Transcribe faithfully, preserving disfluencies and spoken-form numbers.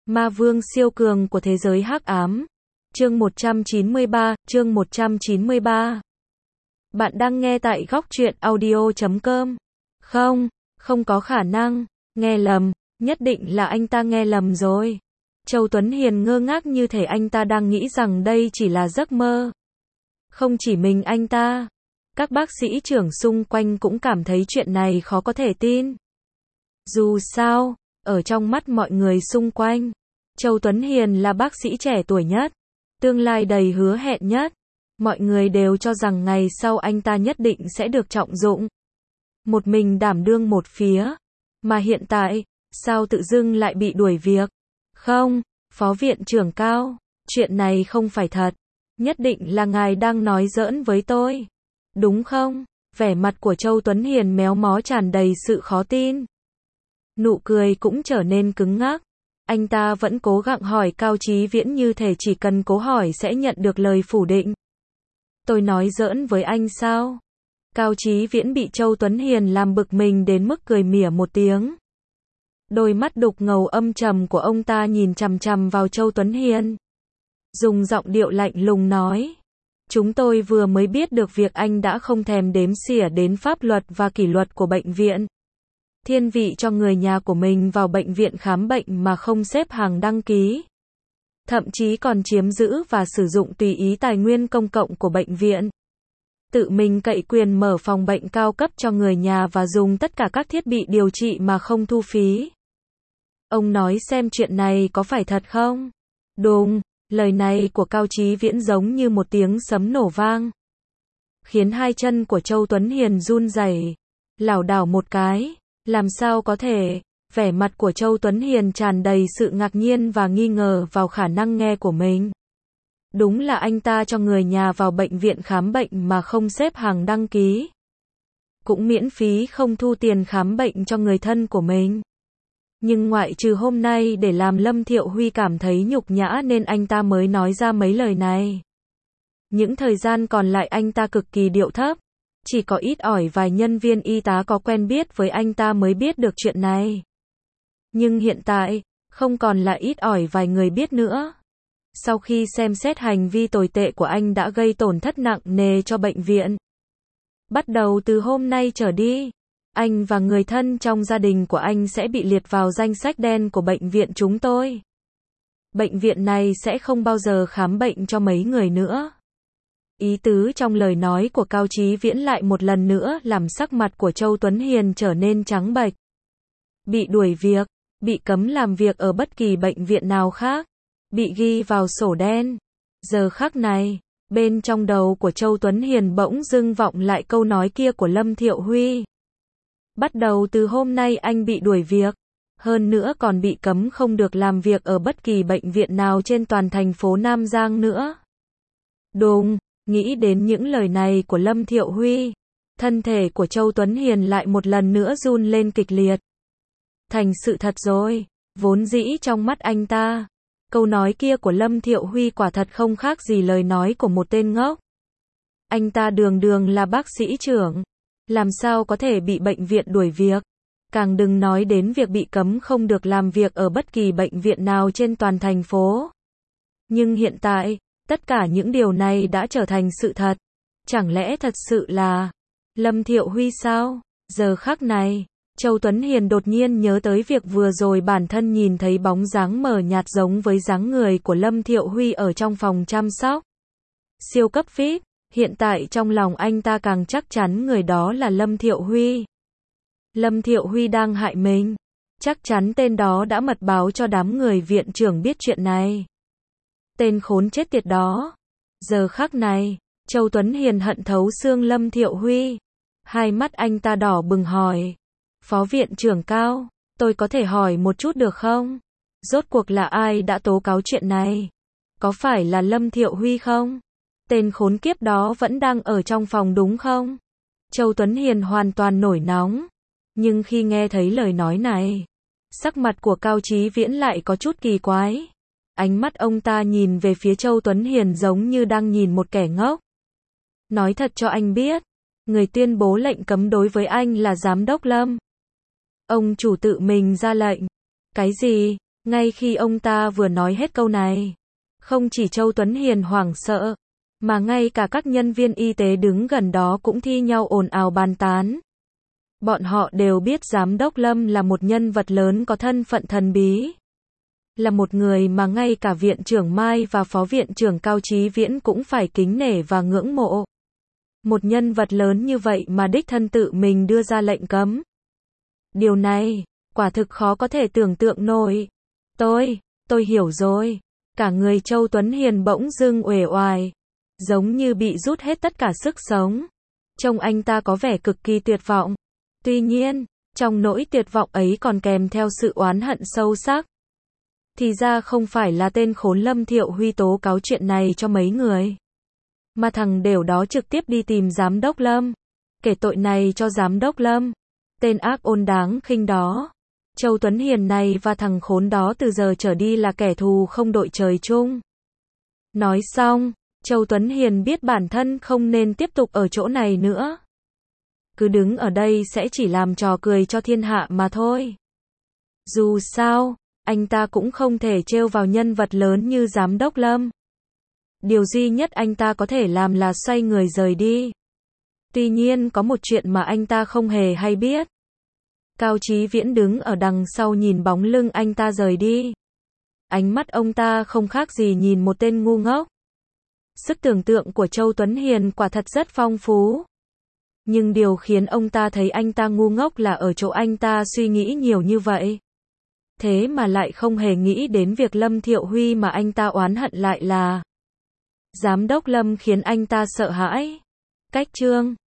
Ma vương siêu cường của thế giới hắc ám. Chương một trăm chín mươi ba, chương một trăm chín mươi ba. Bạn đang nghe tại góc truyện audio chấm com. Không, không có khả năng, nghe lầm, nhất định là anh ta nghe lầm rồi. Châu Tuấn Hiền ngơ ngác như thể anh ta đang nghĩ rằng đây chỉ là giấc mơ. Không chỉ mình anh ta, các bác sĩ trưởng xung quanh cũng cảm thấy chuyện này khó có thể tin. Dù sao, ở trong mắt mọi người xung quanh, Châu Tuấn Hiền là bác sĩ trẻ tuổi nhất, tương lai đầy hứa hẹn nhất. Mọi người đều cho rằng ngày sau anh ta nhất định sẽ được trọng dụng. Một mình đảm đương một phía. Mà hiện tại, sao tự dưng lại bị đuổi việc? Không, Phó Viện trưởng Cao, chuyện này không phải thật. Nhất định là ngài đang nói giỡn với tôi. Đúng không? Vẻ mặt của Châu Tuấn Hiền méo mó tràn đầy sự khó tin. Nụ cười cũng trở nên cứng ngắc. Anh ta vẫn cố gắng hỏi Cao Chí Viễn như thể chỉ cần cố hỏi sẽ nhận được lời phủ định. Tôi nói giỡn với anh sao? Cao Chí Viễn bị Châu Tuấn Hiền làm bực mình đến mức cười mỉa một tiếng. Đôi mắt đục ngầu âm trầm của ông ta nhìn chằm chằm vào Châu Tuấn Hiền. Dùng giọng điệu lạnh lùng nói. Chúng tôi vừa mới biết được việc anh đã không thèm đếm xỉa đến pháp luật và kỷ luật của bệnh viện. Thiên vị cho người nhà của mình vào bệnh viện khám bệnh mà không xếp hàng đăng ký. Thậm chí còn chiếm giữ và sử dụng tùy ý tài nguyên công cộng của bệnh viện. Tự mình cậy quyền mở phòng bệnh cao cấp cho người nhà và dùng tất cả các thiết bị điều trị mà không thu phí. Ông nói xem chuyện này có phải thật không? Đùng, lời này của Cao Chí Viễn giống như một tiếng sấm nổ vang. Khiến hai chân của Châu Tuấn Hiền run rẩy, lảo đảo một cái. Làm sao có thể? Vẻ mặt của Châu Tuấn Hiền tràn đầy sự ngạc nhiên và nghi ngờ vào khả năng nghe của mình. Đúng là anh ta cho người nhà vào bệnh viện khám bệnh mà không xếp hàng đăng ký. Cũng miễn phí không thu tiền khám bệnh cho người thân của mình. Nhưng ngoại trừ hôm nay để làm Lâm Thiệu Huy cảm thấy nhục nhã nên anh ta mới nói ra mấy lời này. Những thời gian còn lại anh ta cực kỳ điệu thấp. Chỉ có ít ỏi vài nhân viên y tá có quen biết với anh ta mới biết được chuyện này. Nhưng hiện tại, không còn là ít ỏi vài người biết nữa. Sau khi xem xét hành vi tồi tệ của anh đã gây tổn thất nặng nề cho bệnh viện. Bắt đầu từ hôm nay trở đi, anh và người thân trong gia đình của anh sẽ bị liệt vào danh sách đen của bệnh viện chúng tôi. Bệnh viện này sẽ không bao giờ khám bệnh cho mấy người nữa. Ý tứ trong lời nói của Cao Chí Viễn lại một lần nữa làm sắc mặt của Châu Tuấn Hiền trở nên trắng bệch. Bị đuổi việc, bị cấm làm việc ở bất kỳ bệnh viện nào khác, bị ghi vào sổ đen. Giờ khắc này, bên trong đầu của Châu Tuấn Hiền bỗng dưng vọng lại câu nói kia của Lâm Thiệu Huy. Bắt đầu từ hôm nay anh bị đuổi việc, hơn nữa còn bị cấm không được làm việc ở bất kỳ bệnh viện nào trên toàn thành phố Nam Giang nữa. Đùng, nghĩ đến những lời này của Lâm Thiệu Huy, thân thể của Châu Tuấn Hiền lại một lần nữa run lên kịch liệt. Thành sự thật rồi, vốn dĩ trong mắt anh ta, câu nói kia của Lâm Thiệu Huy quả thật không khác gì lời nói của một tên ngốc. Anh ta đường đường là bác sĩ trưởng, làm sao có thể bị bệnh viện đuổi việc, càng đừng nói đến việc bị cấm không được làm việc ở bất kỳ bệnh viện nào trên toàn thành phố. Nhưng hiện tại, tất cả những điều này đã trở thành sự thật. Chẳng lẽ thật sự là Lâm Thiệu Huy sao? Giờ khắc này, Châu Tuấn Hiền đột nhiên nhớ tới việc vừa rồi bản thân nhìn thấy bóng dáng mờ nhạt giống với dáng người của Lâm Thiệu Huy ở trong phòng chăm sóc siêu cấp vê i pê. Hiện tại trong lòng anh ta càng chắc chắn người đó là Lâm Thiệu Huy. Lâm Thiệu Huy đang hại mình. Chắc chắn tên đó đã mật báo cho đám người viện trưởng biết chuyện này. Tên khốn chết tiệt đó. Giờ khắc này, Châu Tuấn Hiền hận thấu xương Lâm Thiệu Huy. Hai mắt anh ta đỏ bừng hỏi. Phó Viện trưởng Cao, tôi có thể hỏi một chút được không? Rốt cuộc là ai đã tố cáo chuyện này? Có phải là Lâm Thiệu Huy không? Tên khốn kiếp đó vẫn đang ở trong phòng đúng không? Châu Tuấn Hiền hoàn toàn nổi nóng. Nhưng khi nghe thấy lời nói này, sắc mặt của Cao Chí Viễn lại có chút kỳ quái. Ánh mắt ông ta nhìn về phía Châu Tuấn Hiền giống như đang nhìn một kẻ ngốc. Nói thật cho anh biết, người tuyên bố lệnh cấm đối với anh là Giám đốc Lâm. Ông chủ tự mình ra lệnh. Cái gì? Ngay khi ông ta vừa nói hết câu này, không chỉ Châu Tuấn Hiền hoảng sợ, mà ngay cả các nhân viên y tế đứng gần đó cũng thi nhau ồn ào bàn tán. Bọn họ đều biết Giám đốc Lâm là một nhân vật lớn có thân phận thần bí. Là một người mà ngay cả Viện trưởng Mai và Phó Viện trưởng Cao Chí Viễn cũng phải kính nể và ngưỡng mộ. Một nhân vật lớn như vậy mà đích thân tự mình đưa ra lệnh cấm. Điều này, quả thực khó có thể tưởng tượng nổi. Tôi, tôi hiểu rồi. Cả người Châu Tuấn Hiền bỗng dưng uể oải, giống như bị rút hết tất cả sức sống. Trông anh ta có vẻ cực kỳ tuyệt vọng. Tuy nhiên, trong nỗi tuyệt vọng ấy còn kèm theo sự oán hận sâu sắc. Thì ra không phải là tên khốn Lâm Thiệu Huy tố cáo chuyện này cho mấy người, mà thằng đểu đó trực tiếp đi tìm Giám đốc Lâm, kể tội này cho Giám đốc Lâm. Tên ác ôn đáng khinh đó. Châu Tuấn Hiền này và thằng khốn đó từ giờ trở đi là kẻ thù không đội trời chung. Nói xong, Châu Tuấn Hiền biết bản thân không nên tiếp tục ở chỗ này nữa. Cứ đứng ở đây sẽ chỉ làm trò cười cho thiên hạ mà thôi. Dù sao, anh ta cũng không thể trêu vào nhân vật lớn như Giám đốc Lâm. Điều duy nhất anh ta có thể làm là xoay người rời đi. Tuy nhiên có một chuyện mà anh ta không hề hay biết. Cao Chí Viễn đứng ở đằng sau nhìn bóng lưng anh ta rời đi. Ánh mắt ông ta không khác gì nhìn một tên ngu ngốc. Sức tưởng tượng của Châu Tuấn Hiền quả thật rất phong phú. Nhưng điều khiến ông ta thấy anh ta ngu ngốc là ở chỗ anh ta suy nghĩ nhiều như vậy. Thế mà lại không hề nghĩ đến việc Lâm Thiệu Huy mà anh ta oán hận lại là Giám đốc Lâm khiến anh ta sợ hãi. Cách chương